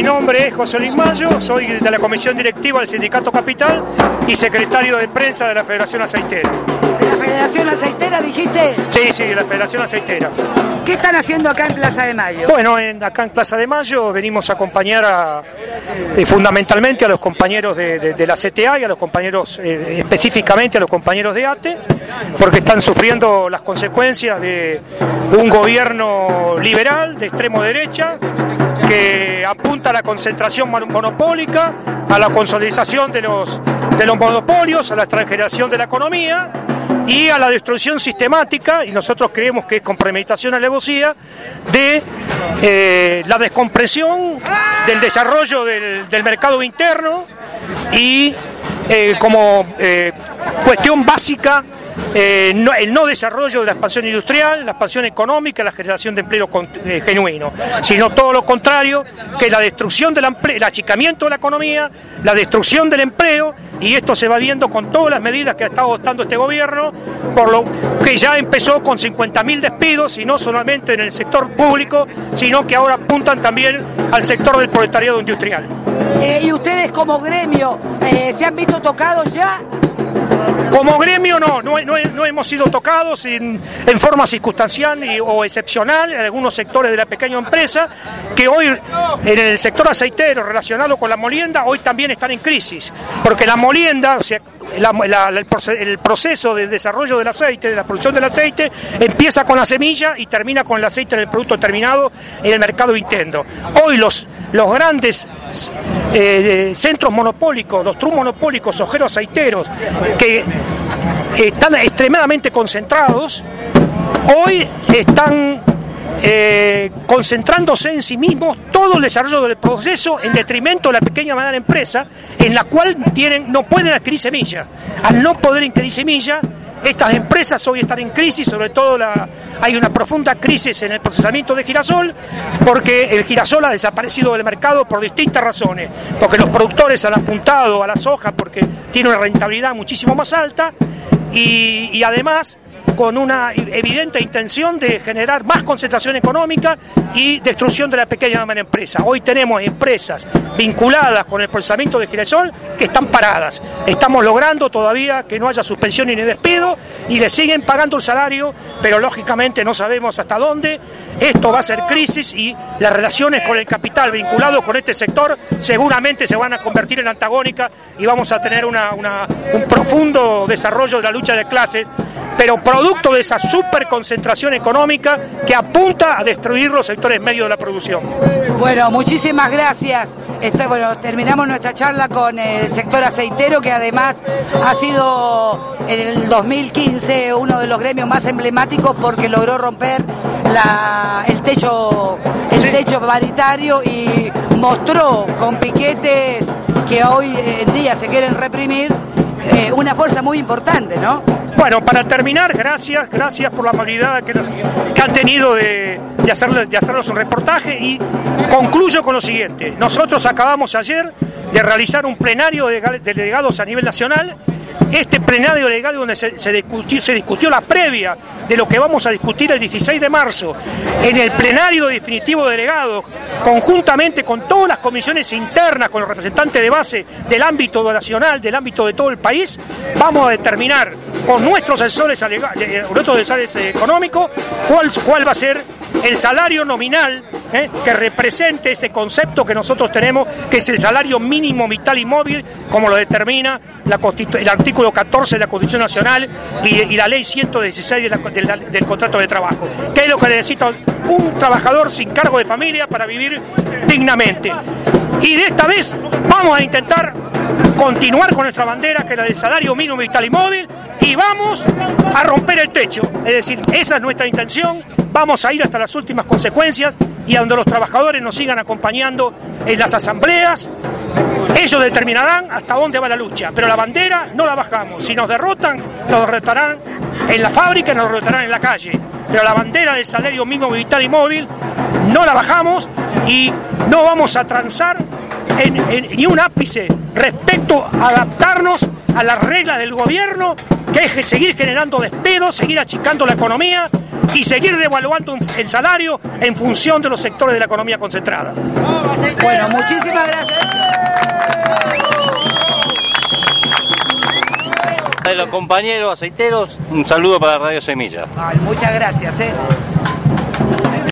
Mi nombre es José Luis Mayo, soy de la comisión directiva del Sindicato Capital y secretario de prensa de la Federación Aceitera. ¿De la Federación Aceitera dijiste? Sí, de la Federación Aceitera. ¿Qué están haciendo acá en Plaza de Mayo? Bueno, acá en Plaza de Mayo venimos a acompañar fundamentalmente a los compañeros de la CTA y a los compañeros, específicamente a los compañeros de ATE, porque están sufriendo las consecuencias de un gobierno liberal de extremo derecha que apunta a la concentración monopólica, a la consolidación de los monopolios, a la extranjerización de la economía y a la destrucción sistemática, y nosotros creemos que es con premeditación, alevosía, de la descompresión del desarrollo del mercado interno y como cuestión básica el no desarrollo de la expansión industrial, la expansión económica, la generación de empleo genuino, sino todo lo contrario, que la destrucción el achicamiento de la economía, la destrucción del empleo, y esto se va viendo con todas las medidas que ha estado adoptando este gobierno, por lo que ya empezó con 50.000 despidos, y no solamente en el sector público, sino que ahora apuntan también al sector del proletariado industrial. ¿Y ustedes como gremio se han visto tocados ya? Como gremio no hemos sido tocados en forma circunstancial o excepcional en algunos sectores de la pequeña empresa que hoy en el sector aceitero relacionado con la molienda hoy también están en crisis, porque la molienda, o sea, el proceso del desarrollo del aceite, de la producción del aceite, empieza con la semilla y termina con el aceite en el producto terminado en el mercado interno. Hoy los grandes centros monopólicos, los trus monopólicos, ojeros aceiteros, que están extremadamente concentrados, hoy están concentrándose en sí mismos todo el desarrollo del proceso en detrimento de la pequeña y mediana empresa, en la cual no pueden adquirir semilla. Al no poder adquirir semilla, estas empresas hoy están en crisis, sobre todo hay una profunda crisis en el procesamiento de girasol, porque el girasol ha desaparecido del mercado por distintas razones, porque los productores han apuntado a la soja porque tiene una rentabilidad muchísimo más alta, y además con una evidente intención de generar más concentración económica y destrucción de la pequeña y mediana empresa. Hoy tenemos empresas vinculadas con el procesamiento de girasol que están paradas. Estamos logrando todavía que no haya suspensión ni despido y le siguen pagando el salario, pero lógicamente no sabemos hasta dónde. Esto va a ser crisis y las relaciones con el capital vinculado con este sector seguramente se van a convertir en antagónicas y vamos a tener un profundo desarrollo de la lucha de clases, pero producto de esa superconcentración económica que apunta a destruir los sectores medios de la producción. Bueno, muchísimas gracias. Terminamos nuestra charla con el sector aceitero, que además ha sido en el 2015 uno de los gremios más emblemáticos porque logró romper el techo paritario y mostró con piquetes que hoy en día se quieren reprimir una fuerza muy importante, ¿no? Bueno, para terminar, gracias por la amabilidad que han tenido de hacernos un reportaje, y concluyo con lo siguiente. Nosotros acabamos ayer de realizar un plenario de delegados a nivel nacional. Este plenario delegado donde se discutió la previa de lo que vamos a discutir el 16 de marzo en el plenario definitivo de delegados, conjuntamente con todas las comisiones internas, con los representantes de base del ámbito nacional, del ámbito de todo el país. Vamos a determinar con nuestros asesores económicos cuál va a ser el salario nominal que represente este concepto que nosotros tenemos, que es el salario mínimo vital y móvil, como lo determina el artículo 14 de la Constitución Nacional y la ley 116 del contrato de trabajo, que es lo que necesita un trabajador sin cargo de familia para vivir dignamente. Y de esta vez vamos a intentar continuar con nuestra bandera, que es la del salario mínimo vital y móvil, y vamos a romper el techo. Es decir, esa es nuestra intención. Vamos a ir hasta las últimas consecuencias y a donde los trabajadores nos sigan acompañando en las asambleas. Ellos determinarán hasta dónde va la lucha, pero la bandera no la bajamos. Si nos derrotan, nos derrotarán en la fábrica, nos derrotarán en la calle, pero la bandera del salario mínimo vital y móvil no la bajamos, y no vamos a transar ni un ápice respecto a adaptarnos a las reglas del gobierno, que es seguir generando despidos, seguir achicando la economía y seguir devaluando el salario en función de los sectores de la economía concentrada. Bueno, muchísimas De los compañeros aceiteros, un saludo para Radio Semilla. Muchas gracias.